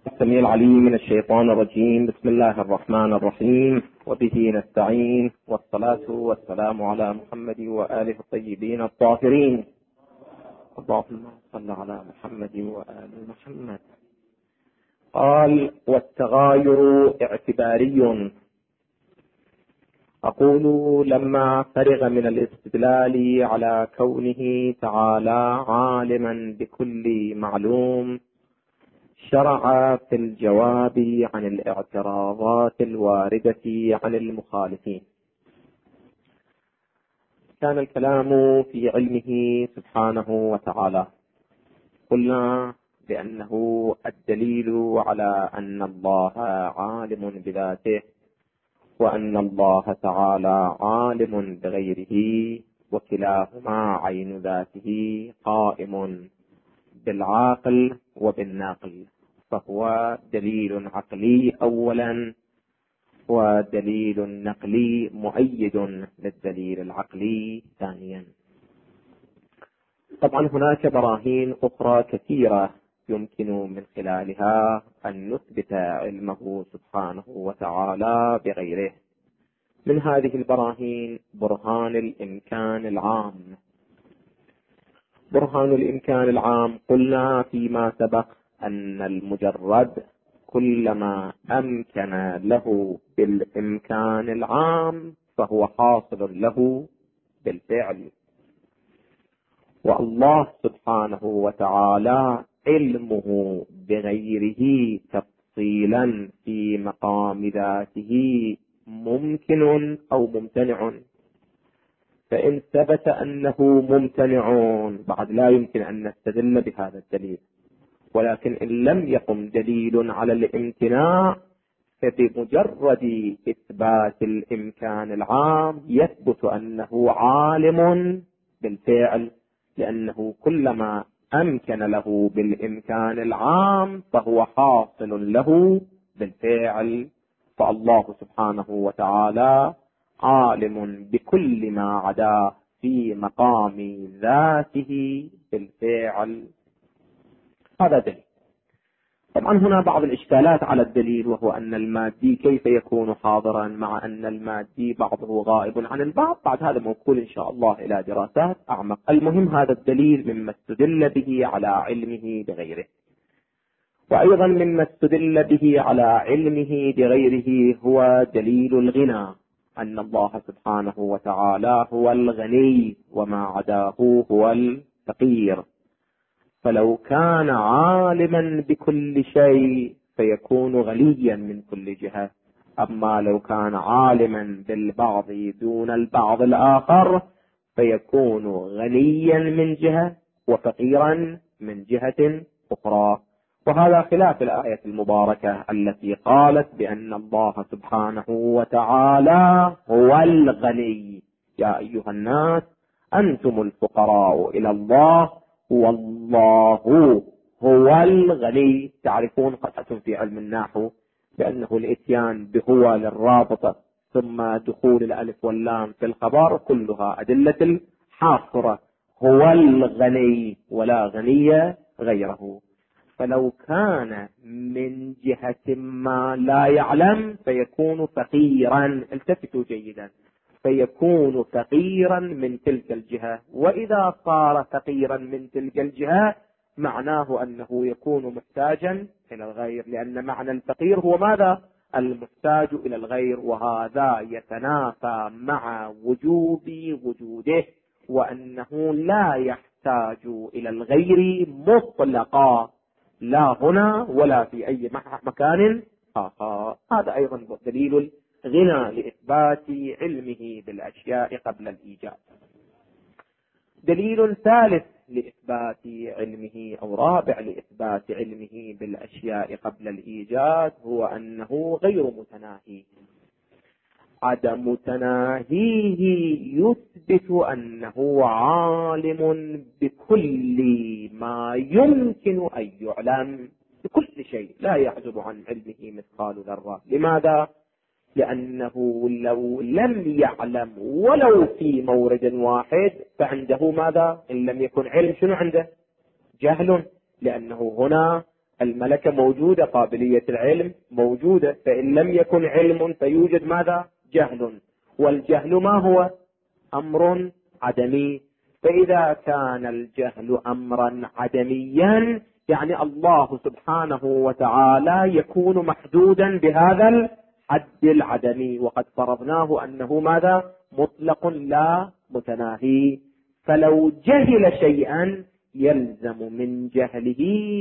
السميع العليم من الشيطان الرجيم. بسم الله الرحمن الرحيم، وبه نستعين، والصلاة والسلام على محمد وآله الطيبين الطاهرين. اللهم صل على محمد وآل محمد. قال: والتغاير اعتباري. أقول: لما فرغ من الاستدلال على كونه تعالى عالما بكل معلوم، شرع في الجواب عن الاعتراضات الواردة عن المخالفين. كان الكلام في علمه سبحانه وتعالى. قلنا بأنه الدليل على أن الله عالم بذاته، وأن الله تعالى عالم بغيره، وكلاهما عين ذاته قائم بالعاقل وبالناقل، فهو دليل عقلي أولا، ودليل نقلي مؤيد للدليل العقلي ثانيا. طبعا هناك براهين أخرى كثيرة يمكن من خلالها أن نثبت علمه سبحانه وتعالى بغيره. من هذه البراهين برهان الإمكان العام. برهان الإمكان العام قلنا فيما سبق أن المجرد كلما أمكن له بالإمكان العام فهو حاصل له بالفعل. والله سبحانه وتعالى علمه بغيره تفصيلا في مقام ذاته ممكن أو ممتنع. فإن ثبت أنه ممتنع بعد لا يمكن أن نستدل بهذا الدليل، ولكن إن لم يقم دليل على الامتناع فبمجرد إثبات الإمكان العام يثبت أنه عالم بالفعل، لأنه كلما أمكن له بالإمكان العام فهو حاصل له بالفعل. فالله سبحانه وتعالى عالم بكل ما عداه في مقام ذاته بالفعل. هذا دليل. طبعا هنا بعض الإشكالات على الدليل، وهو أن المادي كيف يكون حاضرا مع أن المادي بعضه غائب عن البعض. بعد هذا موكول إن شاء الله إلى دراسات أعمق. المهم هذا الدليل مما استدل به على علمه بغيره. وأيضا مما استدل به على علمه بغيره هو دليل الغنى، أن الله سبحانه وتعالى هو الغني وما عداه هو الفقير. فلو كان عالما بكل شيء فيكون غنيا من كل جهة، أما لو كان عالما بالبعض دون البعض الآخر فيكون غنيا من جهة وفقيرا من جهة أخرى. وهذا خلاف الآية المباركة التي قالت بأن الله سبحانه وتعالى هو الغني. يا أيها الناس أنتم الفقراء إلى الله والله هو الغني. تعرفون قطعة في علم النحو بأنه الإتيان بهو للرابطة ثم دخول الألف واللام في الخبر كلها أدلة الحاصرة. هو الغني ولا غني غيره. فلو كان من جهة ما لا يعلم فيكون فقيرا. التفتوا جيدا، فيكون فقيرا من تلك الجهة. وإذا صار فقيرا من تلك الجهة معناه أنه يكون محتاجا إلى الغير، لأن معنى الفقير هو ماذا؟ المحتاج إلى الغير. وهذا يتنافى مع وجوب وجوده، وأنه لا يحتاج إلى الغير مطلقا، لا هنا ولا في أي مكان آخر. هذا أيضا دليل غنى لإثبات علمه بالأشياء قبل الإيجاد. دليل ثالث لإثبات علمه أو رابع لإثبات علمه بالأشياء قبل الإيجاد هو أنه غير متناهي. عدم تناهيه يثبت أنه عالم بكل ما يمكن أن يعلم، بكل شيء لا يعزب عن علمه مثقال ذرة. لماذا؟ لأنه لو لم يعلم ولو في مورد واحد فعنده ماذا؟ إن لم يكن علم شنو عنده؟ جهل. لأنه هنا الملكة موجودة، قابلية العلم موجودة، فإن لم يكن علم فيوجد ماذا؟ جهل، والجهل ما هو؟ أمر عدمي. فإذا كان الجهل أمرا عدميا يعني الله سبحانه وتعالى يكون محدودا بهذا الحد العدمي، وقد فرضناه أنه ماذا؟ مطلق لا متناهي. فلو جهل شيئا يلزم من جهله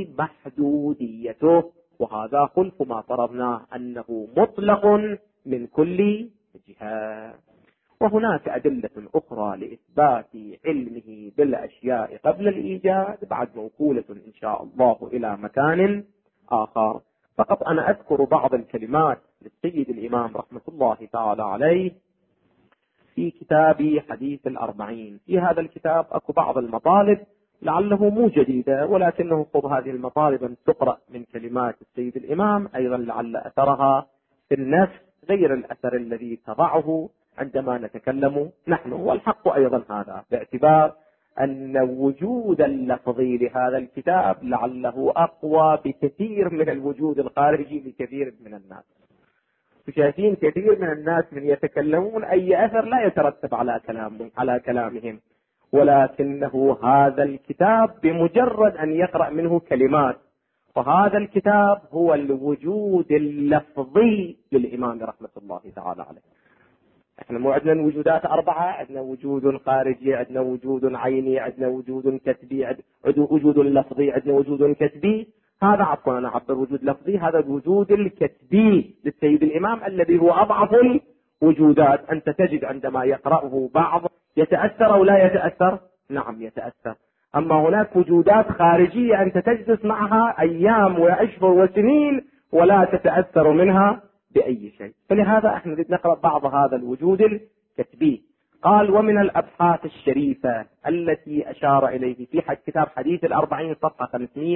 محدوديته، وهذا خلف ما فرضناه أنه مطلق من كل جهة. وهناك أدلة أخرى لإثبات علمه بالأشياء قبل الإيجاد بعد موكولة إن شاء الله إلى مكان آخر. فقط أنا أذكر بعض الكلمات للسيد الإمام رحمة الله تعالى عليه في كتاب حديث الأربعين. في هذا الكتاب أكو بعض المطالب لعله مو جديدة، ولكنه خذ هذه المطالب أن تقرأ من كلمات السيد الإمام، أيضا لعل أثرها في النفس غير الأثر الذي تضعه عندما نتكلم نحن. والحق أيضا هذا، باعتبار أن وجود اللفظي لهذا الكتاب لعله أقوى بكثير من الوجود الخارجي لكثير من الناس. شايفين كثير من الناس من يتكلمون أي أثر لا يترتب على كلامهم، ولكنه هذا الكتاب بمجرد أن يقرأ منه كلمات، فهذا الكتاب هو الوجود اللفظي للإمام رحمة الله تعالى عليه. احنا مو عندنا وجودات 4، عندنا وجود خارجي، عندنا وجود عيني، عندنا وجود كتبي، عندنا وجود لفظي، عندنا وجود كتبي. هذا عفوا انا اعبر وجود لفظي، هذا الوجود الكتبي للسيد الامام الذي هو اضعف الوجودات. انت تجد عندما يقرأه بعض يتأثر او لا يتأثر؟ نعم يتأثر. اما هناك وجودات خارجية انت تجلس معها ايام واشهر وسنين ولا تتأثر منها بأي شيء. فلهذا احنا نريد نقرأ بعض هذا الوجود الكتبي. قال: ومن الأبحاث الشريفة التي أشار إليه في كتاب حديث الأربعين صفحة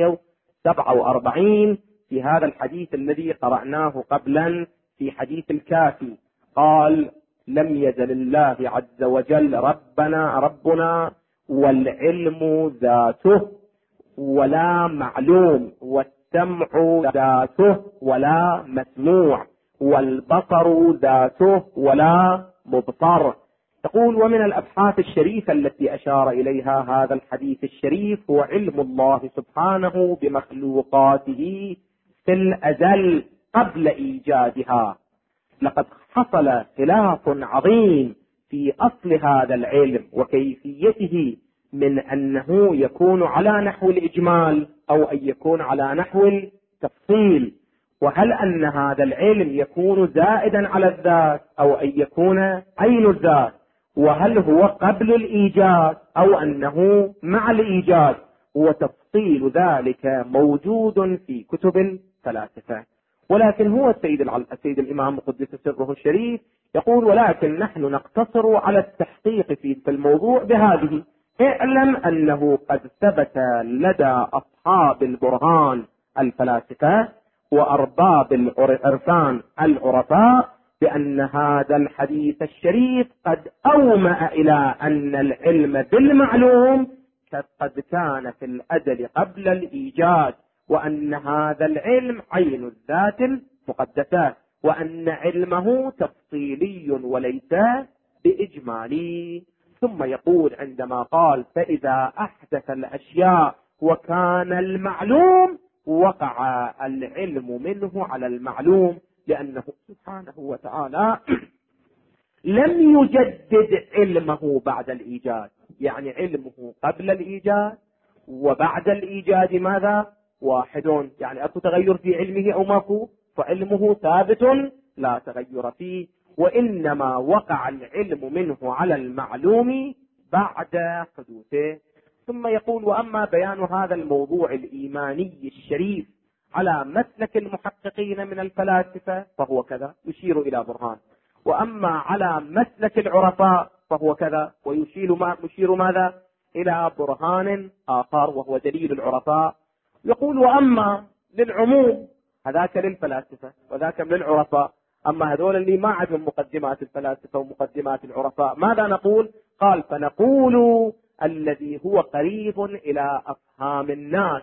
547 في هذا الحديث الذي قرأناه قبلا في حديث الكافي، قال: لم يزل الله عز وجل ربنا والعلم ذاته ولا معلوم، والسمع ذاته ولا مسموع، والبصر ذاته ولا مبصر. تقول: ومن الأبحاث الشريفة التي أشار إليها هذا الحديث الشريف هو علم الله سبحانه بمخلوقاته في الأزل قبل إيجادها. لقد حصل خلاف عظيم في أصل هذا العلم وكيفيته، من أنه يكون على نحو الإجمال أو أن يكون على نحو التفصيل، وهل أن هذا العلم يكون زائدا على الذات أو أن يكون عين الذات، وهل هو قبل الإيجاد أو أنه مع الإيجاد، وتفصيل ذلك موجود في كتب الفلاسفة. ولكن هو السيد الإمام قدس سره الشريف يقول: ولكن نحن نقتصر على التحقيق في الموضوع بهذه: اعلم أنه قد ثبت لدى أصحاب البرهان الفلاسفة وأرباب العرفان العرفاء بأن هذا الحديث الشريف قد أومأ إلى أن العلم بالمعلوم قد كان في الأزل قبل الإيجاد، وأن هذا العلم عين الذات المقدسة، وأن علمه تفصيلي وليس بإجمالي. ثم يقول عندما قال: فإذا أحدث الأشياء وكان المعلوم وقع العلم منه على المعلوم، لأنه سبحانه وتعالى لم يجدد علمه بعد الإيجاد. يعني علمه قبل الإيجاد وبعد الإيجاد ماذا؟ واحد. يعني أكو تغير في علمه أو ماكو؟ فعلمه ثابت لا تغير فيه، وإنما وقع العلم منه على المعلوم بعد حدوثه. ثم يقول: وأما بيان هذا الموضوع الإيماني الشريف على مسلك المحققين من الفلاسفة فهو كذا، يشير إلى برهان. وأما على مسلك العرفاء فهو كذا، ويشير ماذا؟ إلى برهان آخر وهو دليل العرفاء. يقول: وأما للعموم، هذاك للفلاسفة وذاك للعرفاء. أما هذول اللي ما عندهم مقدمات الفلاسفة ومقدمات العرفاء ماذا نقول؟ قال: فنقول الذي هو قريب إلى أفهام الناس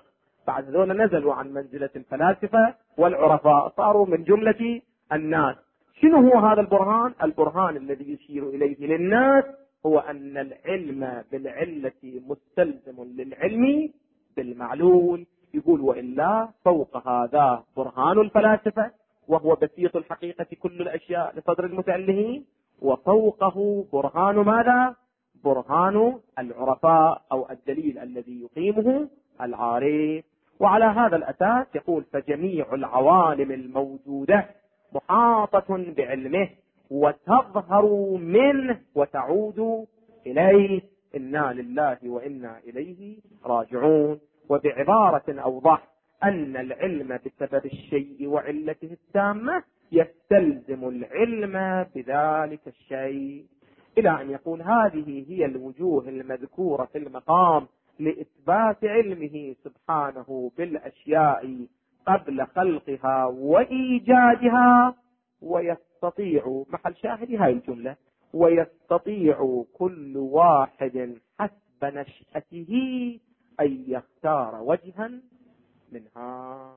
بعد ذولا نزلوا عن منزلة الفلاسفة والعرفاء، صاروا من جملة الناس. شنو هو هذا البرهان؟ البرهان الذي يشير إليه للناس هو أن العلم بالعلة مستلزم للعلم بالمعلول. يقول وإلا فوق هذا برهان الفلاسفة وهو بسيط الحقيقة كل الأشياء لصدر المتألهين، وفوقه برهان ماذا؟ برهان العرفاء أو الدليل الذي يقيمه العارف. وعلى هذا الأساس يقول فجميع العوالم الموجودة محاطة بعلمه وتظهر منه وتعود إليه، إنا لله وإنا إليه راجعون. وبعبارة أوضح أن العلم بسبب الشيء وعلته التامة يستلزم العلم بذلك الشيء، إلى أن يقول هذه هي الوجوه المذكورة في المقام لإثبات علمه سبحانه بالأشياء قبل خلقها وإيجادها. ويستطيع، محل شاهد هاي الجملة، ويستطيع كل واحد حسب نشأته أن يختار وجها منها،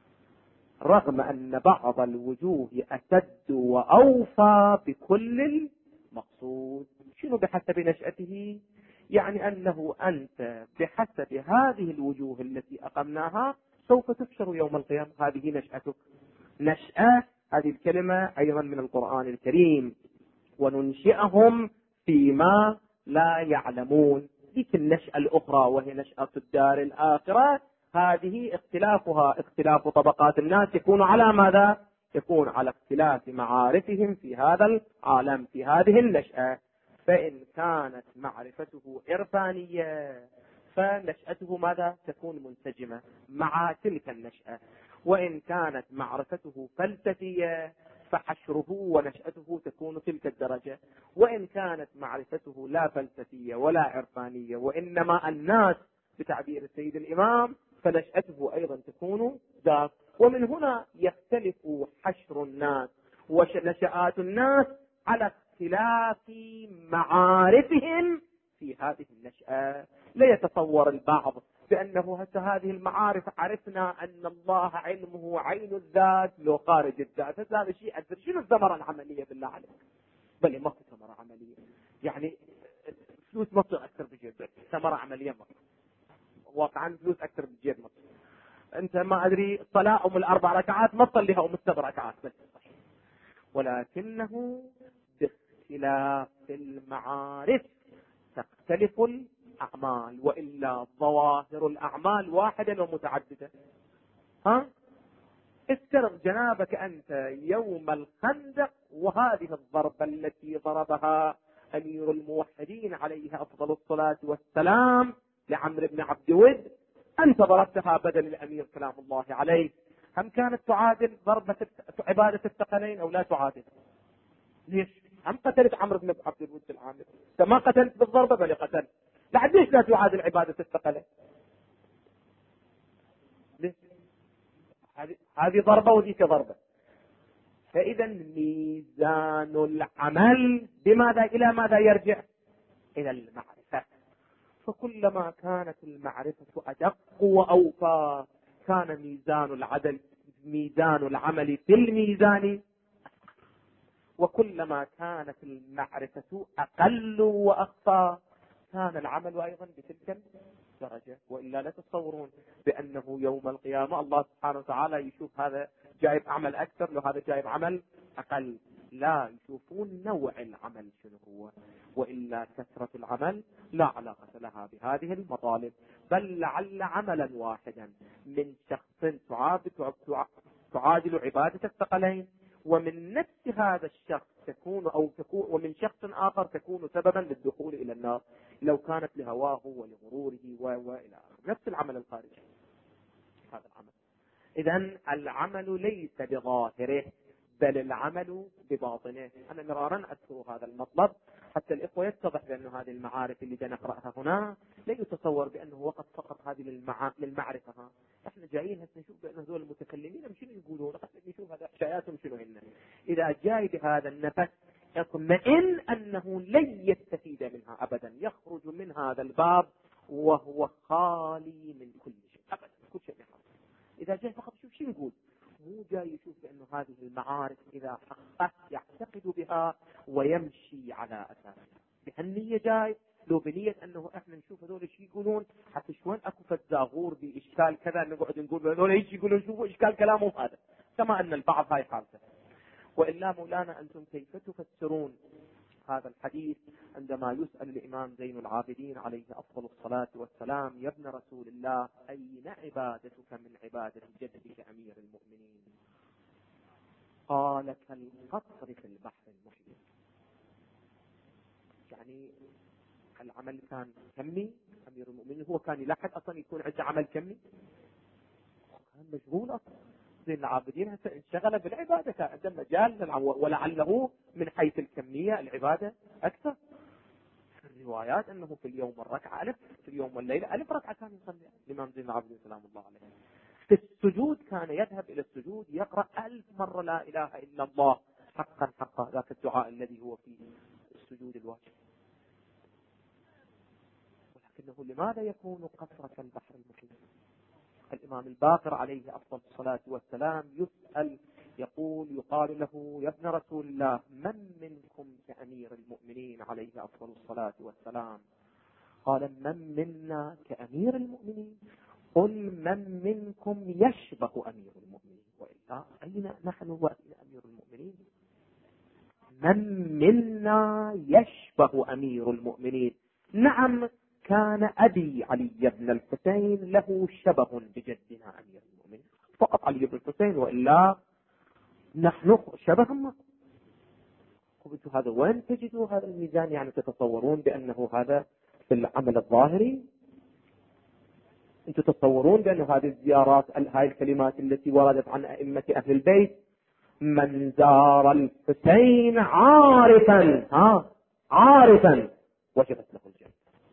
رغم أن بعض الوجوه أسد وأوفى بكل المقصود. شنو بحسب نشأته؟ يعني أنه أنت بحسب هذه الوجوه التي أقمناها سوف تحشر يوم القيامة، هذه نشأتك. نشأة هذه الكلمة أيضا من القرآن الكريم، وننشئهم فيما لا يعلمون. ذيك النشأة الأخرى وهي نشأة الدار الآخرة، هذه اختلافها اختلاف طبقات الناس يكون على ماذا؟ يكون على اختلاف معارفهم في هذا العالم في هذه النشأة. فإن كانت معرفته عرفانية فنشأته ماذا؟ تكون منسجمة مع تلك النشأة. وإن كانت معرفته فلسفية فحشره ونشأته تكون تلك الدرجة. وإن كانت معرفته لا فلسفية ولا عرفانية وإنما الناس بتعبير السيد الإمام، فنشأته أيضا تكون ذاك. ومن هنا يختلف حشر الناس ونشآت الناس على اختلاف معارفهم في هذه النشأة. لا يتصور البعض بأنه هذه المعارف عرفنا أن الله علمه عين الذات لو خارج الذات، هذا شيء أكثر. شنو الثمرة العملية بالله عليك؟ بل ما في ثمرة عملية، يعني فلوس ما تصير أكثر بجيب، ثمرة عملية ما واقعا فلوس أكثر بجيب ما. أنت ما أدري صلاة أم الأربع ركعات ما تصليها أم السبع ركعات بس، ولكنه باختلاف المعارف تختلف الأعمال، وإلا ظواهر الأعمال واحدة ومتعددة. افترض جنابك أنت يوم الخندق وهذه الضربة التي ضربها أمير الموحدين عليه أفضل الصلاة والسلام لعمرو بن عبد ود، أنت ضربتها بدل الأمير سلام الله عليه، هم كانت تعادل ضربة عبادة الثقلين أو لا تعادل؟ ليش؟ هم قتلت عمرو بن عبد الود العامر، انت ما قتلت بالضربة بل قتلت، ليش لا تعادل عبادة الثقلين؟ ليش؟ هذه ضربة وذيك ضربة. فإذا ميزان العمل بماذا إلى ماذا يرجع؟ إلى المعرفة. فكلما كانت المعرفة أدق وأوفى كان ميزان العمل في الميزان، وكلما كانت المعرفة أقل وأخفى كان العمل أيضا بتلك الدرجة. وإلا لا تتصورون بأنه يوم القيامة الله سبحانه وتعالى يشوف هذا جايب عمل أكثر لو هذا جايب عمل أقل، لا، يشوفون نوع العمل شنو هو. وإلا كثرة العمل لا علاقة لها بهذه المطالب، بل لعل عملا واحدا من شخص تعادل عبادة الثقلين، ومن نفس هذا الشخص ومن شخص آخر تكون سببا للدخول إلى النار لو كانت لهواه ولغروره وإلى آخره. نفس العمل الخارجي هذا العمل. إذن العمل ليس بظاهره بل العمل بباطنه. أنا مرارا أذكر هذا المطلب حتى الإخوة يتضح بأن هذه المعارف اللي نقرأها هنا لا يتصور بأنه وقت فقط هذه للمعرفة. احنا جايين هسه نشوف بأن هذول المتكلمين شنو يقولون، نشوف هذا حكاياتهم شنو هن. إذا جاي بهذا النفس اطمئن أنه لن يستفيد منها أبدا، يخرج من هذا الباب وهو خالي من كل شيء أبدا، كل شيء إذا جاي فقط يشوف شو يقول، مو جاي يشوف بأنه هذه المعارف إذا حققت يعتقد بها ويمشي على أساسها. بهالنية جاي، لو بنية أنه إحنا نشوف هذول شو يقولون حتى شوين أكو فزاغور بإشكال كذا نقعد نقول هذول إيش يقولون، شوفوا إشكال كلامهم هذا، كما أن البعض هاي حالته. وإلا مولانا أنتم كيف تفسرون هذا الحديث عندما يسأل الإمام زين العابدين عليه أفضل الصلاة والسلام: يا ابن رسول الله، أين عبادتك من عبادة جدك أمير المؤمنين؟ قال: كالقطر في البحر المحيط. يعني العمل كان كمي، أمير المؤمنين هو كان يلاحظ أصلا يكون عنده عمل كمي، كان مشغول أصلا. زين العابدين هسه انشغل بالعبادة، كان عنده مجال، ولعله من حيث الكمية العبادة أكثر. في الروايات أنه في اليوم والركعة ألف، في اليوم والليلة 1000 ركعة كان يصلي الإمام زين العابدين سلام الله عليه. في السجود كان يذهب إلى السجود يقرأ 1000 مرة لا إله إلا الله حقا حقا، ذاك الدعاء الذي هو في السجود الواجب. ولكنه لماذا يكون قطرة البحر المحيط؟ الإمام الباقر عليه أفضل الصلاة والسلام يسأل، يقال له: يا ابن رسول الله، من منكم كأمير المؤمنين عليه أفضل الصلاة والسلام؟ قال: من منا كأمير المؤمنين؟ قل: من منكم يشبه أمير المؤمنين؟ وإلا أين نحن وأين أمير المؤمنين؟ من منا يشبه أمير المؤمنين؟ نعم، كان أبي علي بن الحسين له شبه بجدنا أمير المؤمنين، فقط علي بن الحسين، وإلا نحن شبه ما. قلت: هذا وين تجدوا هذا الميزان؟ يعني تتصورون بأنه هذا في العمل الظاهري؟ أنتم تتصورون بأن هذه الزيارات، هاي الكلمات التي وردت عن أئمة أهل البيت: من زار الحسين عارفا وجبت له الجنة.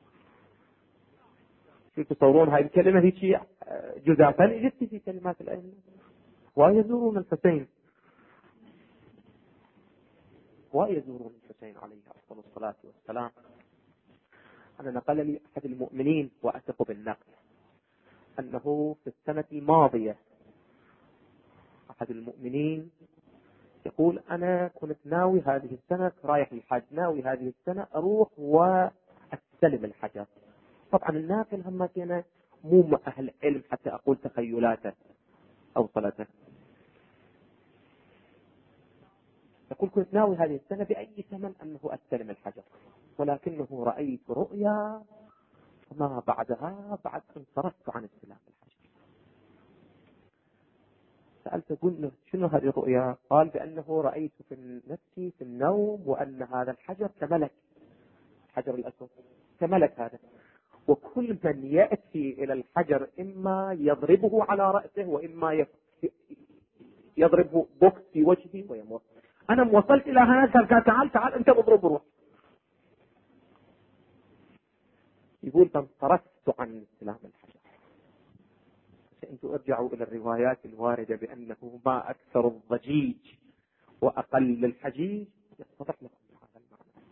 تتصورون هاي الكلمة هي جزافا جدت في كلمات الأئمة؟ ويزورون الحسين، عليه أفضل الصلاة والسلام. أنا نقل لي أحد المؤمنين وأثق بالنقل أنه في السنة الماضية أحد المؤمنين يقول: أنا كنت ناوي هذه السنة رايح الحج، ناوي هذه السنة أروح وأستلم الحجر. طبعا الناقل هم كان مو أهل علم حتى أقول تخيلاته أو صلاته. يقول: كنت ناوي هذه السنة بأي ثمن أنه أستلم الحجر، ولكنه رأيت رؤيا فما بعدها بعد انصرفت عن استلام الحجر. سألت قلت: شنو هذه الرؤيا؟ قال: بأنه رأيت في نفسي في النوم وأن هذا الحجر كملك، الحجر الأسود كملك هذا، وكل من يأتي إلى الحجر إما يضربه على رأسه وإما يضربه بوكس في وجهه ويموت. أنا وصلت إلى هذا، تعال أنت اضرب روح. يقول: فانصرفت عن استلام الحجر. أنتم ارجعوا إلى الروايات الواردة بأنه ما أكثر الضجيج وأقل الحجيج، يتضح لكم هذا المعنى.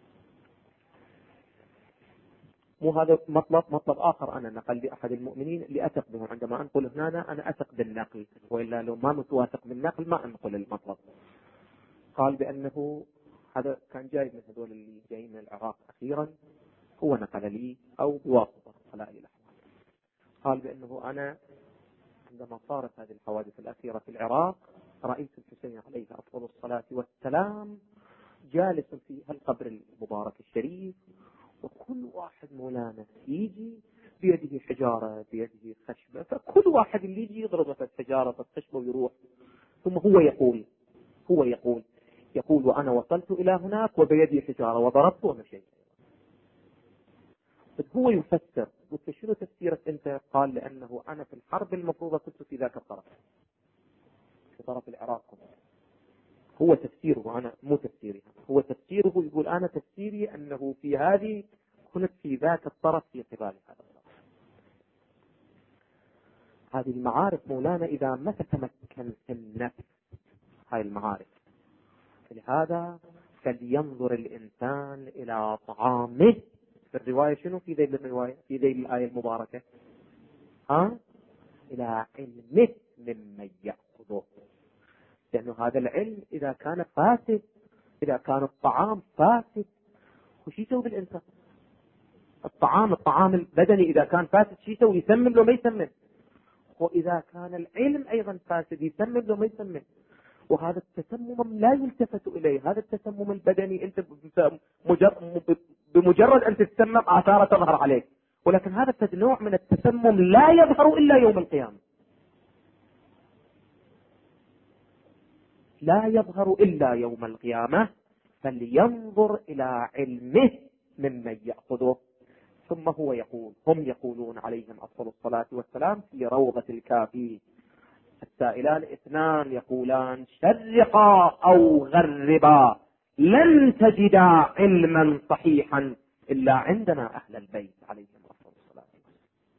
مو هذا مطلب آخر أنا نقل لأحد المؤمنين اللي أثق به. عندما أنقل هنا أنا أثق بالنقل، وإلا لو ما متواثق بالنقل ما أنقل المطلب. قال بأنه هذا كان جاي من هذول اللي جايين من العراق أخيرا، هو نقل لي أو بواسطة خلائل الأحوال. قال بأنه أنا عندما صارت هذه الحوادث الأخيرة في العراق رأيت الحسين عليه أفضل الصلاة والسلام جالس في القبر المبارك الشريف، وكل واحد مولانا يجي بيده حجارة بيده خشبة، فكل واحد اللي يجي يضربه في الحجارة في الخشبة ويروح. ثم هو يقول وأنا وصلت إلى هناك وبيدي حجارة وضربت ومشيت. هو يفسر. قلت: شنو تفسيرك أنت؟ قال: لأنه أنا في الحرب المفروضة كنت في ذاك الطرف، في طرف العراق. هو تفسيره، أنا مو تفسيري، هو تفسيره. يقول: أنا تفسيري أنه في هذه كنت في ذاك الطرف في قبال هذا الطرف. هذه المعارف مولانا إذا ما تتمكن في النفس هاي المعارف، فلهذا فلينظر الإنسان إلى طعامه. في الرواية شنو في ذيل الرواية، في ذيل الآية المباركة؟ إلى علمه ممن يأخذه. لأن هذا العلم إذا كان فاسد، إذا كان الطعام فاسد، وش يسوي بالإنسان؟ الطعام البدني إذا كان فاسد شو يسوي؟ يسمم لو ما يسمم. وإذا كان العلم أيضا فاسد يسمم لو ما يسمم. وهذا التسمم لا يلتفت إليه. هذا التسمم البدني أنت بمجرد أن تتسمم آثاره تظهر عليك، ولكن هذا النوع من التسمم لا يظهر إلا يوم القيامة، لا يظهر إلا يوم القيامة. فلينظر إلى علمه ممن يأخذه. ثم هو يقول، هم يقولون عليهم أفضل الصلاة والسلام في روضة الكافي، السائلان اثنان يقولان: شرقا أو غربا لن تجدا علما صحيحا إلا عندنا أهل البيت عليهم أفضل الصلاة والسلام.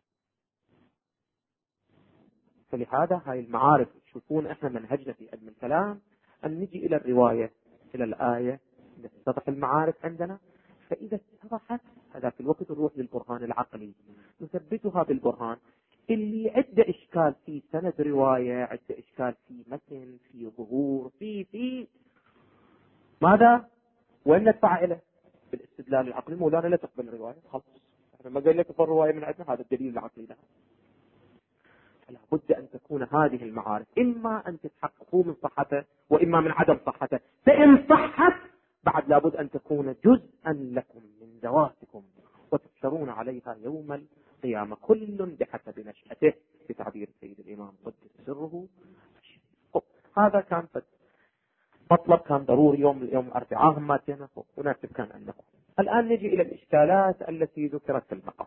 فلهذا هاي المعارف تشوفون احنا منهجنا في علم الكلام أن نجي إلى الرواية، إلى الآية، نتضح المعارف عندنا. فإذا اتضحت هذا في الوقت نروح للبرهان العقلي نثبتها بالبرهان. اللي عنده إشكال في سند رواية، عنده إشكال في متن، في ظهور، في ماذا؟ وين ندفع إليه؟ بالاستدلال العقلي. مولانا لا تقبل الرواية، خلص احنا ما قال لك تقبل الرواية من عندنا، هذا الدليل العقلي لها. فلا بد أن تكون هذه المعارف إما أن تتحققوا من صحته وإما من عدم صحته. فإن صحت بعد لابد أن تكون جزءا لكم من ذواتكم وتبشرون عليها يوم القيامة، كل بحسب نشأته بتعبير السيد الإمام قدس سره. هذا كان مطلب كان ضروري يوم الأربعاء هم ماتنا وناسب كان عندكم. الآن نجي إلى الإشكالات التي ذكرت في المقام.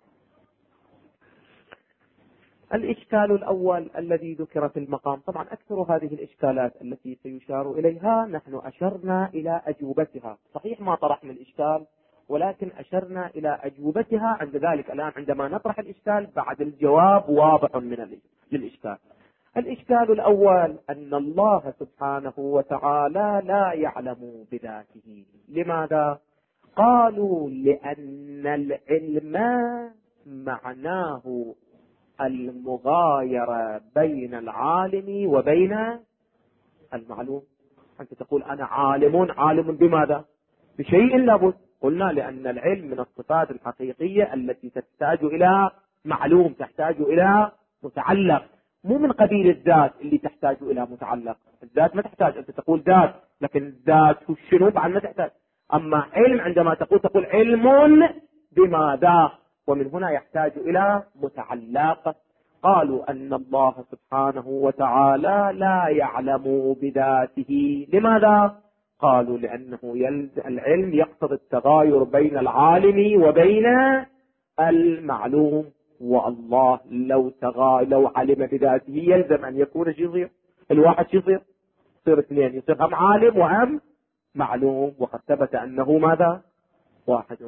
الإشكال الأول الذي ذكر في المقام، طبعا أكثر هذه الإشكالات التي سيشار إليها نحن أشرنا إلى أجوبتها. صحيح ما طرحنا الإشكال ولكن أشرنا إلى أجوبتها. عند ذلك الآن عندما نطرح الإشكال بعد الجواب واضح للإشكال. الإشكال الأول أن الله سبحانه وتعالى لا يعلم بذاته. لماذا؟ قالوا لأن العلم معناه المغايرة بين العالم وبين المعلوم. أنت تقول أنا عالم بماذا؟ بشيء لابد. قلنا لأن العلم من الصفات الحقيقية التي تحتاج إلى معلوم، تحتاج إلى متعلق، مو من قبيل الذات اللي تحتاج إلى متعلق. الذات ما تحتاج، أنت تقول ذات لكن الذات شنو بعد ما تحتاج. أما علم عندما تقول علم بماذا، ومن هنا يحتاج إلى متعلق. قالوا أن الله سبحانه وتعالى لا يعلم بذاته. لماذا؟ قالوا لأنه العلم يقتضي التغاير بين العالم وبين المعلوم، والله لو علم بذاته يلزم أن يكون شيء يصير الواحد يصير اثنين، يصير هم عالم وهم معلوم، وقد ثبت أنه ماذا؟ واحد.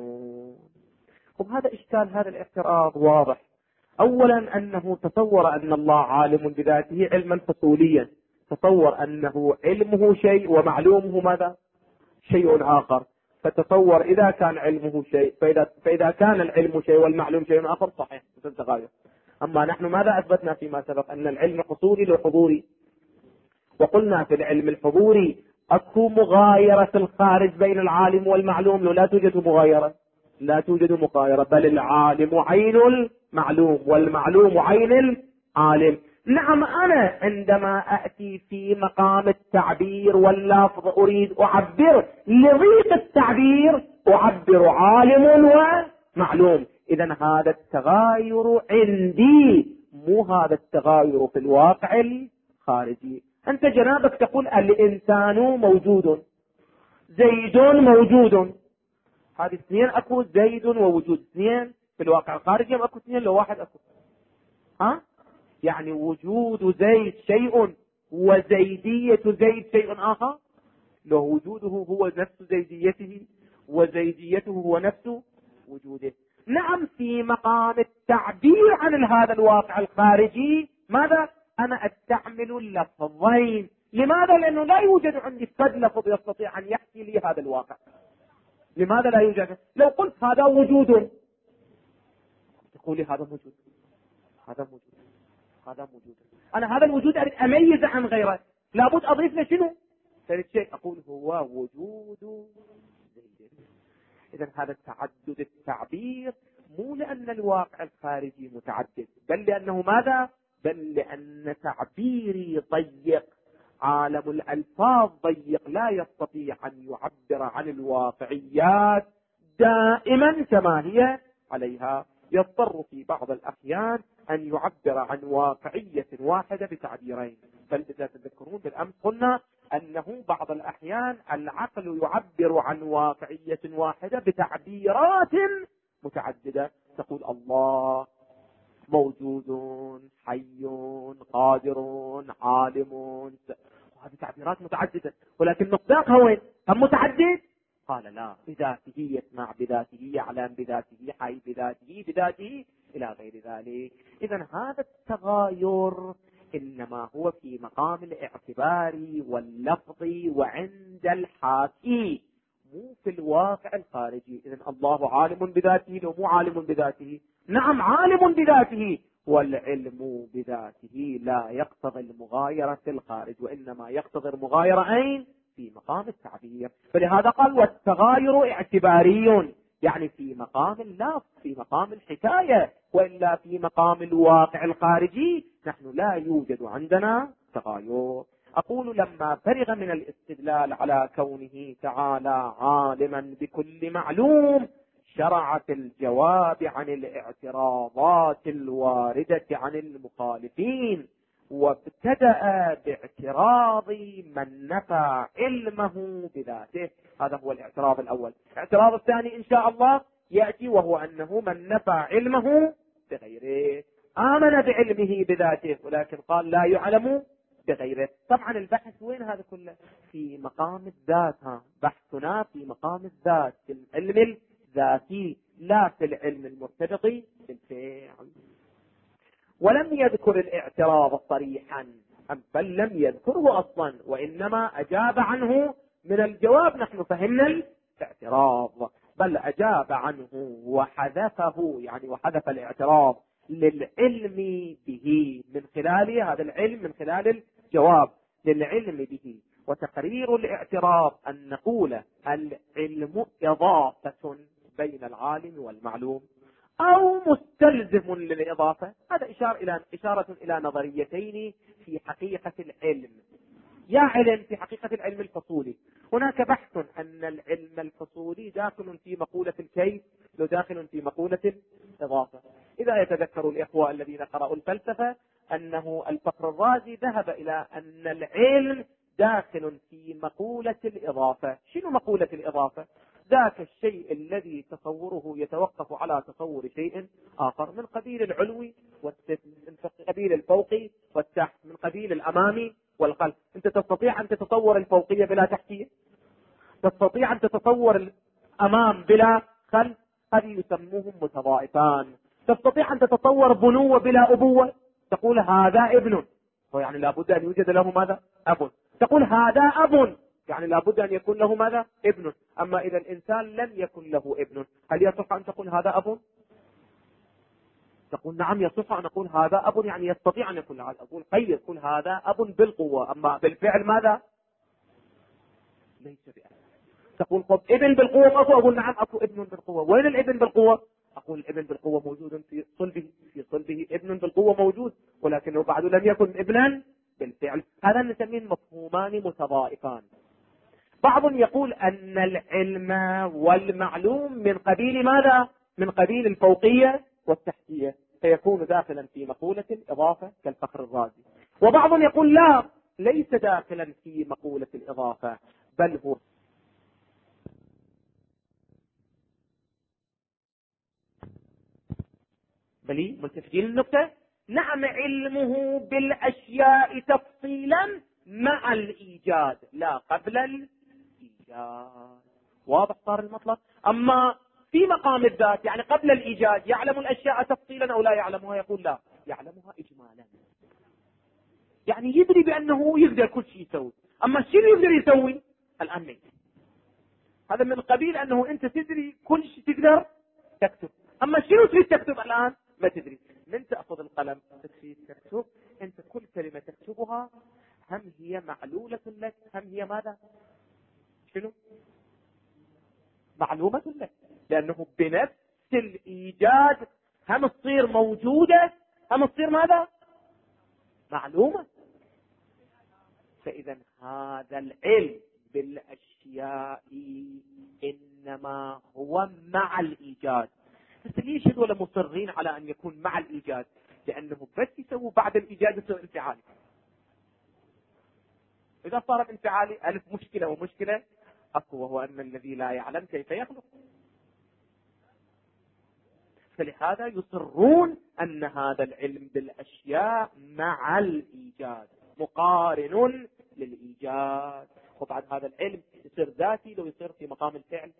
وهذا إشكال هذا الاعتراض واضح. أولا أنه تصور أن الله عالم بذاته علما فصوليا، تصور أنه علمه شيء ومعلومه ماذا؟ شيء آخر. فتصور إذا كان علمه شيء فإذا كان العلم شيء والمعلوم شيء آخر صحيح تتغير. أما نحن ماذا أثبتنا فيما سبق؟ أن العلم حصولي وحضوري، وقلنا في العلم الحضوري أكو مغايرة في الخارج بين العالم والمعلوم. لا توجد مغايرة، لا توجد مغايرة، بل العالم عين المعلوم والمعلوم عين العالم. نعم أنا عندما أأتي في مقام التعبير واللفظ أريد أعبر لضيق التعبير أعبر عالم ومعلوم. إذن هذا التغاير عندي، مو هذا التغاير في الواقع الخارجي. أنت جنابك تقول الإنسان موجود، زيد موجود، هذه اثنين أكو، زيد ووجود اثنين في الواقع الخارجي، أكو اثنين لو واحد أكو. يعني وجود زيد شيء وزيدية زيد شيء آخر. لو وجوده هو نفس زيديته وزيديته هو نفس وجوده. نعم في مقام التعبير عن هذا الواقع الخارجي ماذا؟ أنا أستعمل اللفظين. لماذا؟ لأنه لا يوجد عندي قد لفظ يستطيع أن يحكي لي هذا الواقع. لماذا لا يوجد؟ لو قلت هذا وجود تقولي هذا موجود، هذا موجود، هذا موجود. أنا هذا الوجود أريد أميز عن غيره، لابد أضيف له شنو؟ ثالث شيء أقول هو وجود زيد. إذا هذا التعدد التعبير مو لأن الواقع الخارجي متعدد، بل لأنه ماذا؟ بل لأن تعبيري ضيق، عالم الألفاظ ضيق، لا يستطيع أن يعبر عن الواقعيات دائما كما هي عليها، يضطر في بعض الأحيان أن يعبر عن واقعية واحدة بتعبيرين. بل إذا تذكرون بالأمس قلنا أنه بعض الأحيان العقل يعبر عن واقعية واحدة بتعبيرات متعددة، تقول الله موجود، حي، قادر، عالم، وهذه تعبيرات متعددة، ولكن مصداقها وين؟ هم متعدد؟ قال لا، بذاته يسمع، بذاته يعلم، بذاته حي، بذاته إلى غير ذلك. إذا هذا التغاير إنما هو في مقام الاعتبار واللفظ وعند الحاكي، مو في الواقع الخارجي. إذن الله عالم بذاته لو مو عالم بذاته؟ نعم عالم بذاته، والعلم بذاته لا يقتضي المغايرة في الخارج، وإنما يقتضي المغايرة أين؟ في مقام التعبير. فلهذا قال والتغاير اعتباري، يعني في مقام اللفظ، في مقام الحكاية، وإلا في مقام الواقع الخارجي نحن لا يوجد عندنا تغاير. أقول لما فرغ من الاستدلال على كونه تعالى عالما بكل معلوم، شرع في الجواب عن الاعتراضات الواردة عن المخالفين، وابتدأ باعتراض من نفى علمه بذاته. هذا هو الاعتراض الأول. الاعتراض الثاني إن شاء الله يأتي، وهو أنه من نفى علمه بغيره، آمن بعلمه بذاته ولكن قال لا يعلم بغيره. طبعا البحث وين هذا كله؟ في مقام الذات. بحثنا في مقام الذات، في العلم الذاتي، لا في العلم المرتبط بالفعل. ولم يذكر الاعتراض صريحا، بل لم يذكره أصلا، وإنما أجاب عنه من الجواب. نحن فهمنا الاعتراض، بل أجاب عنه وحذفه، يعني وحذف الاعتراض للعلم به من خلال هذا العلم، من خلال الجواب للعلم به. وتقرير الاعتراض أن نقول العلم إضافة بين العالم والمعلوم أو مستلزم للإضافة. هذا إشارة إلى نظريتين في حقيقة العلم. يا علم في حقيقة العلم الفصولي، هناك بحث أن العلم الفصولي داخل في مقولة الكيف وداخل في مقولة الإضافة. إذا يتذكر الإخوة الذين قرأوا الفلسفة أنه الفخر الرازي ذهب إلى أن العلم داخل في مقولة الإضافة. شنو مقولة الإضافة؟ ذاك الشيء الذي تصوره يتوقف على تصور شيء آخر، من قبيل العلوي من قبيل الفوقي والتحت، من قبيل الأمامي والخلف. أنت تستطيع أن تتصور الفوقية بلا تحتية؟ تستطيع أن تتصور الأمام بلا خلف؟ هذه يسموهم متضائفان. تستطيع أن تتصور بنوة بلا أبوة؟ تقول هذا ابن، يعني لابد أن يوجد له ماذا؟ أب. تقول هذا أب، يعني لابد أن يكون له ماذا؟ ابن. أما إذا الإنسان لم يكن له ابن، هل يصح أن تقول هذا أب؟ تقول نعم يصح أن أقول هذا أب، يعني يستطيع أن يكون هذا. أقول خير، قل هذا أب بالقوة، أما بالفعل ماذا؟ ليس بأب. تقول طب ابن بالقوة أكو؟ أقول نعم أكو ابن بالقوة. وين الابن بالقوة؟ أقول الابن بالقوة موجود في صلبه ابن بالقوة موجود، ولكنه بعد لم يكن ابنا بالفعل. هذا نسميه مفهومان متضائفان. بعض يقول أن العلم والمعلوم من قبيل ماذا؟ من قبيل الفوقية والتحتية، فيكون داخلا في مقولة الإضافة كالفخر الرازي. وبعض يقول لا، ليس داخلا في مقولة الإضافة، بل هو ملتفتين النقطة. نعم علمه بالأشياء تفصيلا مع الإيجاد، لا قبل الإيجاد. واضح صار المطلب؟ أما في مقام الذات، يعني قبل الإيجاد، يعلم الأشياء تفصيلا أو لا يعلمها؟ يقول لا، يعلمها إجمالا، يعني يدري بأنه يقدر كل شيء يسوي. أما شنو يقدر يسوي الآن ليس. هذا من قبيل أنه أنت تدري كل شيء تقدر تكتب، أما شنو تريد تكتب الآن ما تدري. من تأخذ القلم تكتب، أنت كل كلمة تكتبها هم هي معلولة لك، هم هي ماذا؟ شنو؟ معلومة لك، لأنه بنفس الإيجاد هم تصير موجودة، هم تصير ماذا؟ معلومة. فإذا هذا العلم بالأشياء إنما هو مع الإيجاد. بس ليش هذول مصرين على أن يكون مع الإيجاد؟ لأنه بس يسووا بعد الإيجاد يصير انفعالي. إذا صار انفعالي ألف مشكلة ومشكلة أكو، وهو أن الذي لا يعلم كيف يخلق. فلهذا يصرون أن هذا العلم بالأشياء مع الإيجاد مقارن للإيجاد. وبعد هذا العلم يصير ذاتي لو يصير في مقام الفعل،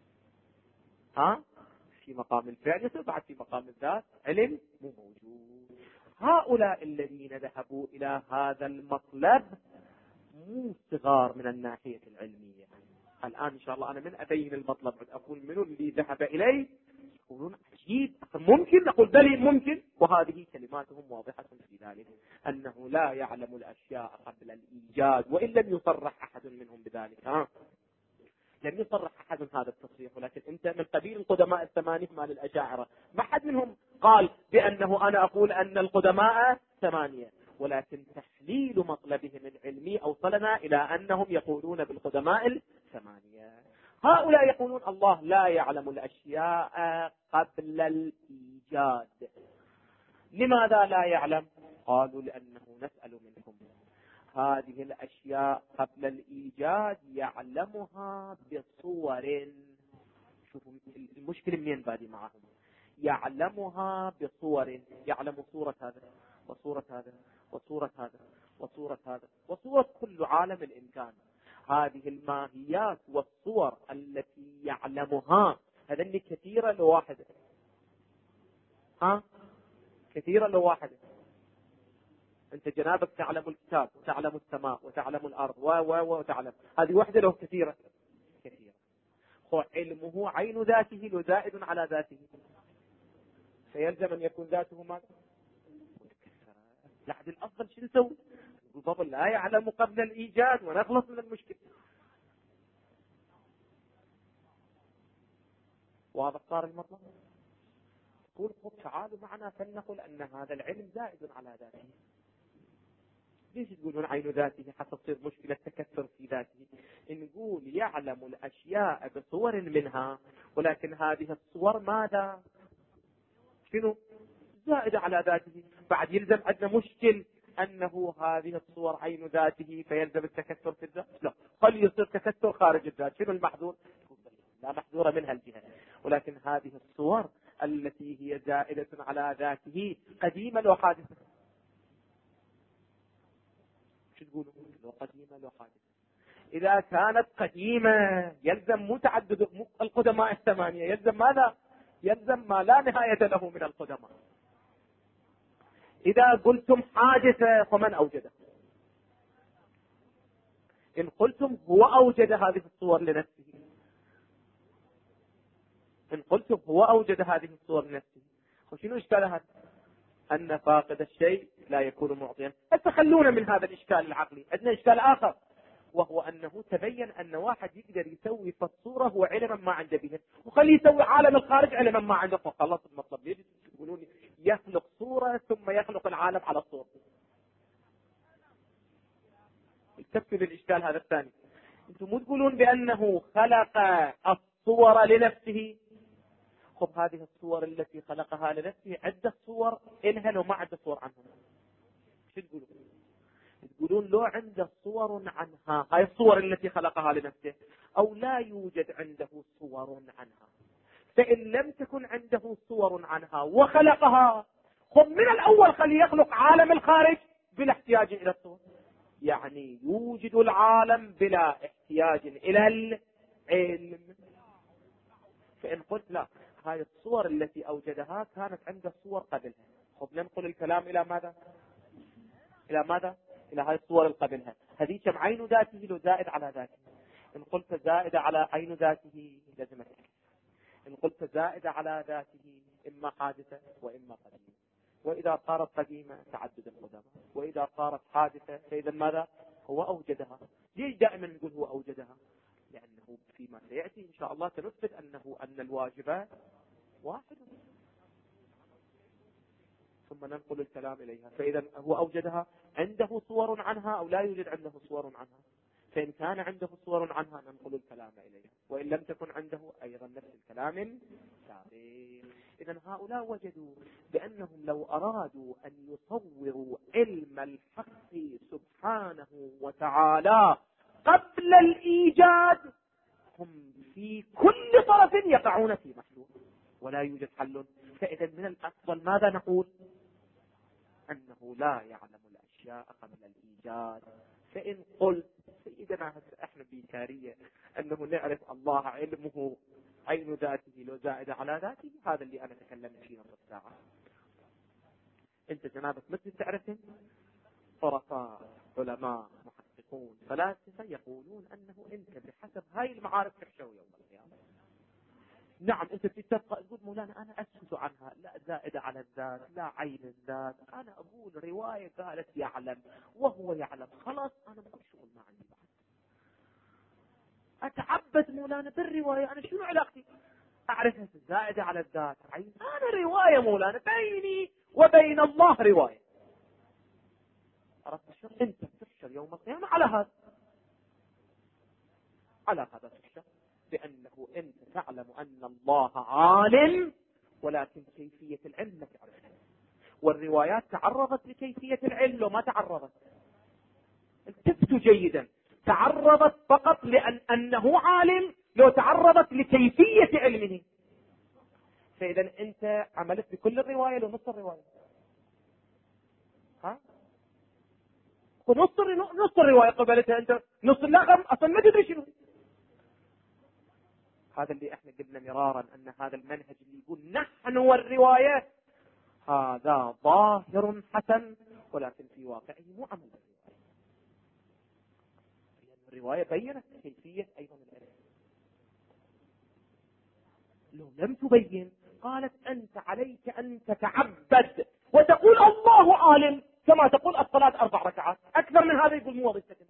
في مقام الفعل يصير بعد في مقام الذات علم مو موجود. هؤلاء الذين ذهبوا إلى هذا المطلب مو صغار من الناحية العلمية. الآن إن شاء الله أنا من أبين المطلب أقول منو اللي ذهب إليه، يقولون عجيب، ممكن نقول بل ممكن. وهذه كلماتهم واضحة في ذلك، أنه لا يعلم الأشياء قبل الإيجاد، وإن لم يصرح أحد منهم بذلك. لم يصرح أحد هذا التصريح، ولكن أنت من قبيل القدماء الثمانية مال الأشاعرة، ما حد منهم قال بأنه أنا أقول أن القدماء 8، ولكن تحليل مطلبهم العلمي أوصلنا إلى أنهم يقولون بالقدماء 8. هؤلاء يقولون الله لا يعلم الأشياء قبل الإيجاد. لماذا لا يعلم؟ قالوا لأنه نسأل منهم هذه الأشياء قبل الإيجاد يعلمها بصور. شوفوا المشكلة منين بادي معهم، يعلمها بصور، يعلم صورة هذا وصورة هذا وصورة هذا وصورة هذا وصورة كل عالم الإمكان. هذه الماهيات والصور التي يعلمها هذني كثيرة لواحدة، كثيرة لواحدة. أنت جنابك تعلم الكتاب وتعلم السماء وتعلم الأرض وتعلم، هذه واحدة له كثيرة. هو علمه عين ذاته لو زائد على ذاته، فيلزم أن يكون ذاته ماذا؟ لحد الأفضل شو نسوي؟ نقول لا يعلم قبل الإيجاد ونخلص من المشكلة. واضح صار المطلب؟ تقول تعالوا معنا فلنقل أن هذا العلم زائد على ذاته. ليش تقولون عين ذاته حتى تصير مشكلة تكثر في ذاته؟ نقول يعلم الأشياء بصور منها، ولكن هذه الصور ماذا؟ شنو؟ زائدة على ذاته. بعد يلزم عندنا مشكل أنه هذه الصور عين ذاته فيلزم التكثر في الذات؟ لا، خلي يصير تكثر خارج الذات. شنو المحظور؟ لا محظورة منها الجهة، ولكن هذه الصور التي هي زائدة على ذاته قديمة لو حادثة. شو تقولوا؟ لو قديمة لو حادثة. إذا كانت قديمة يلزم متعدد القدماء 8، يلزم ماذا؟ يلزم ما لا نهاية له من القدماء. إذا قلتم حادثة فمن أوجده؟ إن قلتم هو أوجد هذه الصور لنفسه، إن قلتم هو أوجد هذه الصور لنفسه، وشنو إشكال هذا؟ أن فاقد الشيء لا يكون معطيا. فتخلونا من هذا الإشكال العقلي. عندنا إشكال آخر، وهو أنه تبين أن واحد يقدر يسوي في الصورة هو علما ما عنده به، وخليه يسوي عالم الخارج علما ما عنده، فخلص المطلب. ليش تقولون يخلق صورة ثم يخلق العالم على الصورة؟ التفكير للإشكال هذا الثاني. أنتم مو تقولون بأنه خلق الصور لنفسه؟ خب هذه الصور التي خلقها لنفسه عدة صور إنها لو ما عدة صور عنها. شو تقولون؟ تقولون لو عنده صور عنها، هاي الصور التي خلقها لنفسه، أو لا يوجد عنده صور عنها. فإن لم تكن عنده صور عنها وخلقها، خب من الأول خلي يخلق عالم الخارج بلا احتياج إلى الصور. يعني يوجد العالم بلا احتياج إلى العلم. فإن قلت لا، هاي الصور التي أوجدها كانت عنده صور قبلها، خب ننقل الكلام إلى ماذا؟ إلى ماذا؟ إلى هاي الصور القبلها. هذه كم عين ذاته لو زائد على ذاته. إن قلت زائد على عين ذاته لازمت. إن قلت زائد على ذاته إما حادثة وإما قديمة. وإذا صارت قديمة تعدد القدماء، وإذا صارت حادثة فإذا ماذا؟ هو أوجدها. ليش دائما نقول هو أوجدها؟ لأنه فيما سيأتي إن شاء الله سنثبت أن الواجب واحد، ثم ننقل الكلام إليها. فإذا هو أوجدها، عنده صور عنها أو لا يوجد عنده صور عنها؟ فإن كان عنده صور عنها ننقل الكلام إليها، وإن لم تكن عنده أيضا نفس الكلام السابق. إذن هؤلاء وجدوا بأنهم لو أرادوا أن يصوروا علم الحق سبحانه وتعالى قبل الإيجاد هم في كل طرف يقعون في محلول ولا يوجد حل. فإذا من الأفضل ماذا نقول؟ أنه لا يعلم الأشياء قبل الإيجاد. فإن قلت سيدنا احنا بإشارية أنه نعرف الله علمه عين ذاته لو زائدة على ذاته، هذا اللي أنا تكلمت فيه نصف ساعة. أنت جنابك مثل تعرفين طرفاء علماء محققون فلاسفة يقولون أنه أنت بحسب هاي المعارف تحشو يوم القيامة. نعم أنت تتبقى تقول مولانا أنا أسكت عنها، لا زائدة على الذات، لا عين الذات، أنا أقول رواية قالت يعلم وهو يعلم، خلاص أنا ما شغل ما عندي بعد. أتعبد مولانا بالرواية، أنا شنو علاقتي؟ أعرفها زائدة على الذات عين، أنا رواية مولانا بيني وبين الله رواية. عرفت شو؟ أنت تحشر يوم القيامة على هذا، على هذا تحشر، بأنه أنت تعلم أن الله عالم ولكن كيفية العلم لا تعرفها. والروايات تعرضت لكيفية العلم لو ما تعرضت. التفتوا جيدا، تعرضت فقط أنه عالم، لو تعرضت لكيفية علمه. فإذا أنت عملت بكل الرواية لو نص الرواية، ها؟ نص الرواية قبلتها أنت، نص الآخر أصلا ما تدري شنو. هذا اللي احنا قلنا مرارا أن هذا المنهج اللي يقول نحن والرواية هذا ظاهر حسن، ولكن في واقعه مو عمل الرواية. الرواية بينت كيفية أيضا العلم، لو لم تبين قالت أنت عليك أن تتعبد وتقول الله عالم، كما تقول الصلاة 4 ركعات، أكثر من هذا يقول مو وظيفتك.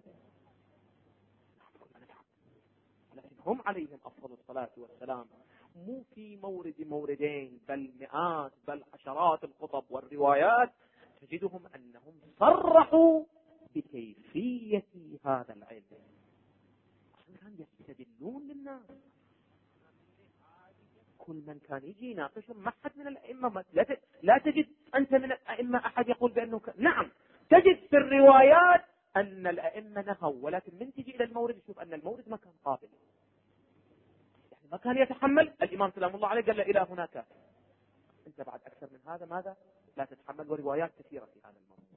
لكن هم عليهم أفضل الصلاة والسلام مو في موردين بل مئات بل عشرات الخطب والروايات تجدهم أنهم صرحوا بكيفية هذا العلم، كان يستدلون للناس. كل من كان يجي يناقشهم، ما حد من الأئمة، لا تجد أنت من الأئمة أحد يقول بأنه نعم تجد في الروايات أن الأئمة نهوا، ولكن من تجي إلى المورد يشوف أن المورد ما كان قابل، يعني ما كان يتحمل. الإمام سلام الله عليه قال له إلى هناك، أنت بعد أكثر من هذا ماذا لا تتحمل. وروايات كثيرة في هذا الموضوع.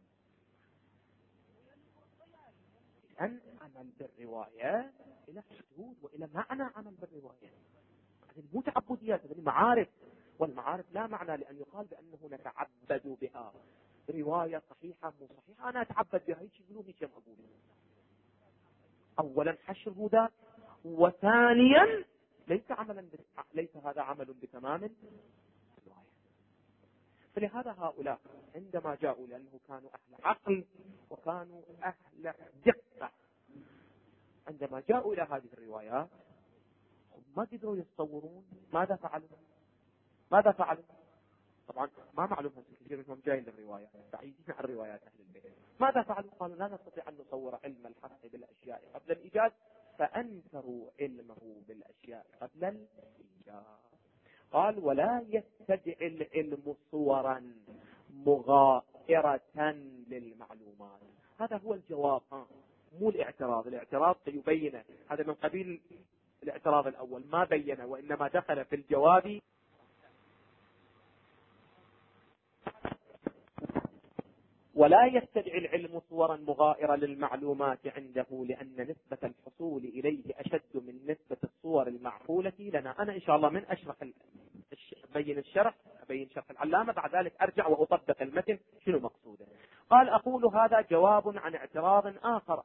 أن عمل بالرواية إلى حدود وإلى معنى عمل بالرواية، مو تعبديات، هذه معارف، والمعارف لا معنى لأن يقال بأنه نتعبد بها. رواية صحيحة مو صحيحة أنا أتعبد بها، هيك يقولون هيك أقول. أولا حشره ذات، وثانيا ليس هذا عمل بتمام الرواية. فلهذا هؤلاء عندما جاءوا، لأنه كانوا أهل عقل وكانوا أهل دقة، عندما جاءوا إلى هذه الروايات ما قدروا يتصورون ماذا فعلوا. طبعا ما معلوم كثير منهم جايين للرواية بعيدين عن روايات أهل البيت. ماذا فعلوا؟ قالوا لا نستطيع أن نصور علم الحق بالأشياء قبل الإيجاد، فأنكروا علمه بالأشياء قبل الإيجاد. قال ولا يستدعي العلم صورا مغائرة للمعلومات. هذا هو الجواب، مو الاعتراض. الاعتراض سيبينه، هذا من قبيل الاعتراض الأول، ما بينه وإنما دخل في الجواب. ولا يستدعي العلم صورا مغائرة للمعلومات عنده، لأن نسبة الحصول إليه أشد من نسبة الصور المعقولة لنا. أنا إن شاء الله من أشرح أبين شرح العلامة، بعد ذلك أرجع وأطبق المتن شنو مقصوده. قال أقول هذا جواب عن اعتراض آخر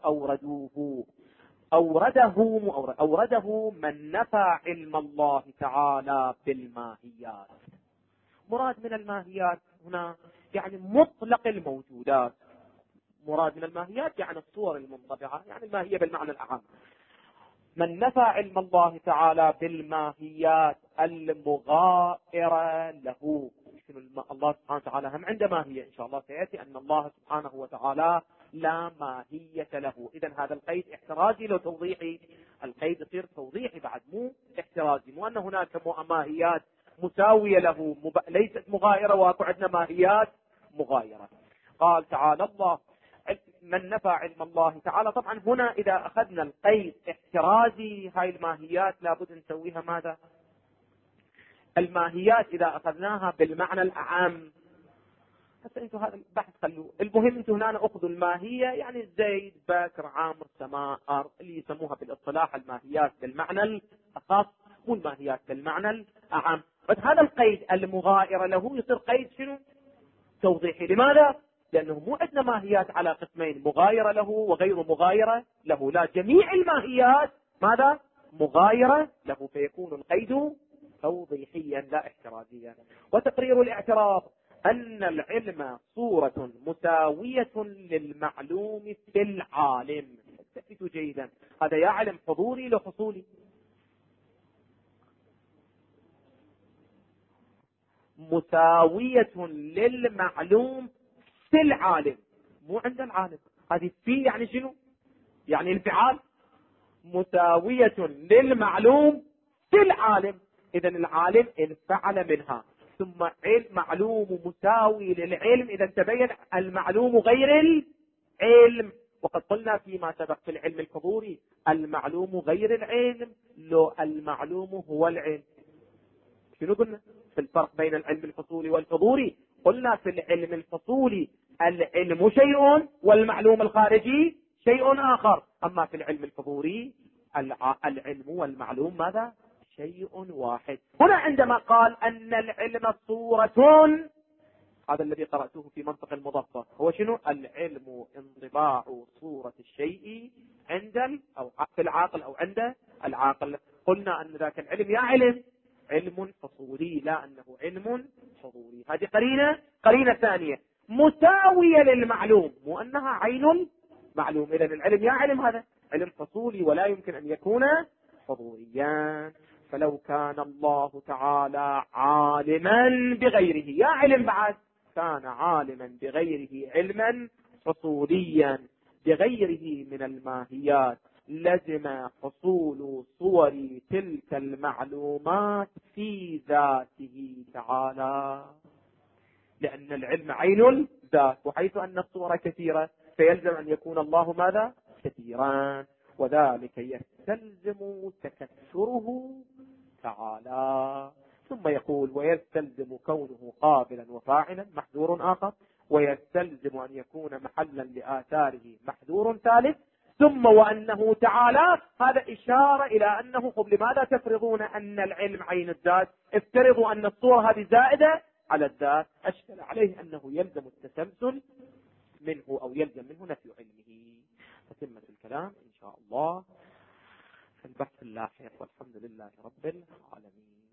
أورده من نفى علم الله تعالى بالماهيات. مراد من الماهيات هنا يعني مطلق الموجودات. مراد من الماهيات يعني الصور المنطبعة، يعني الماهية بالمعنى الأعم. من نفى علم الله تعالى بالماهيات المغائرة له. الله سبحانه وتعالى هم عنده ماهية، إن شاء الله سيأتي أن الله سبحانه وتعالى لا ماهية له. إذن هذا القيد احترازي لو توضيحي، القيد يصير توضيحي بعد مو احترازي، مو أن هناك ماهيات مساوية له ليست مغايرة، واكو عندنا ماهيات مغايرة. قال تعالى الله من نفى علم الله تعالى. طبعا هنا إذا أخذنا القيد احترازي، هاي الماهيات لابد نسويها ماذا؟ الماهيات إذا أخذناها بالمعنى الأعم، هسه انتم هذا البحث خلوه، المهم انتم هنا أخذوا الماهية يعني زيد بكر عامر سماء أرض، اللي يسموها بالاصطلاح الماهيات بالمعنى الأخص، مو الماهيات بالمعنى الأعم. بس هذا القيد المغاير له يصير قيد شنو؟ توضيحي. لماذا؟ لأنه مو عندنا ماهيات على قسمين، مغايرة له وغير مغايرة له، لا، جميع الماهيات ماذا؟ مغايرة له، فيكون القيد توضيحيا لا احترازيا. وتقرير الاعتراض أن العلم صورة مساوية للمعلوم في العالم. استفدوا جيدا، هذا يا علم حضوري لو حصولي؟ مساوية للمعلوم في العالم، مو عند العالم. هذه في يعني شنو؟ يعني الفعال. مساوية للمعلوم في العالم، إذا العالم انفعل منها، ثم معلوم مساوي للعلم، إذا تبين المعلوم غير العلم. وقد قلنا فيما سبق في العلم الحضوري المعلوم غير العلم، لو المعلوم هو العلم. شنو قلنا في الفرق بين العلم الفصولي والحضوري؟ قلنا في العلم الفصولي العلم شيء والمعلوم الخارجي شيء آخر، أما في العلم الحضوري العلم والمعلوم ماذا؟ شيء واحد. هنا عندما قال أن العلم صورة، هذا الذي قرأته في منطق المضفة، هو شنو؟ العلم انطباع صورة الشيء عند أو في العاقل أو عند العاقل. قلنا أن ذاك العلم يا علم فصولي، لا أنه علم حضوري. هذه قرينة ثانية مساوية للمعلوم، مو أنها عين المعلوم. إذن العلم يا علم هذا علم فصولي ولا يمكن أن يكون حضوريا. فلو كان الله تعالى عالما بغيره، يا علم بعد، كان عالما بغيره علما فصوليا بغيره من الماهيات، لزم حصول صور تلك المعلومات في ذاته تعالى، لأن العلم عين الذات، وحيث أن الصور كثيرة فيلزم أن يكون الله ماذا؟ كثيرا، وذلك يستلزم تكثره تعالى. ثم يقول ويستلزم كونه قابلا وفاعلا محذور آخر، ويستلزم أن يكون محلا لآثاره محذور ثالث، ثم وأنه تعالى. هذا إشارة إلى أنه لماذا تفرضون أن العلم عين الذات؟ افترضوا أن الصورة هذه زائدة على الذات، أشكل عليه أنه يلزم التسلسل منه أو يلزم منه نفي علمه. فتمة الكلام إن شاء الله في البحث اللاحق، والحمد لله رب العالمين.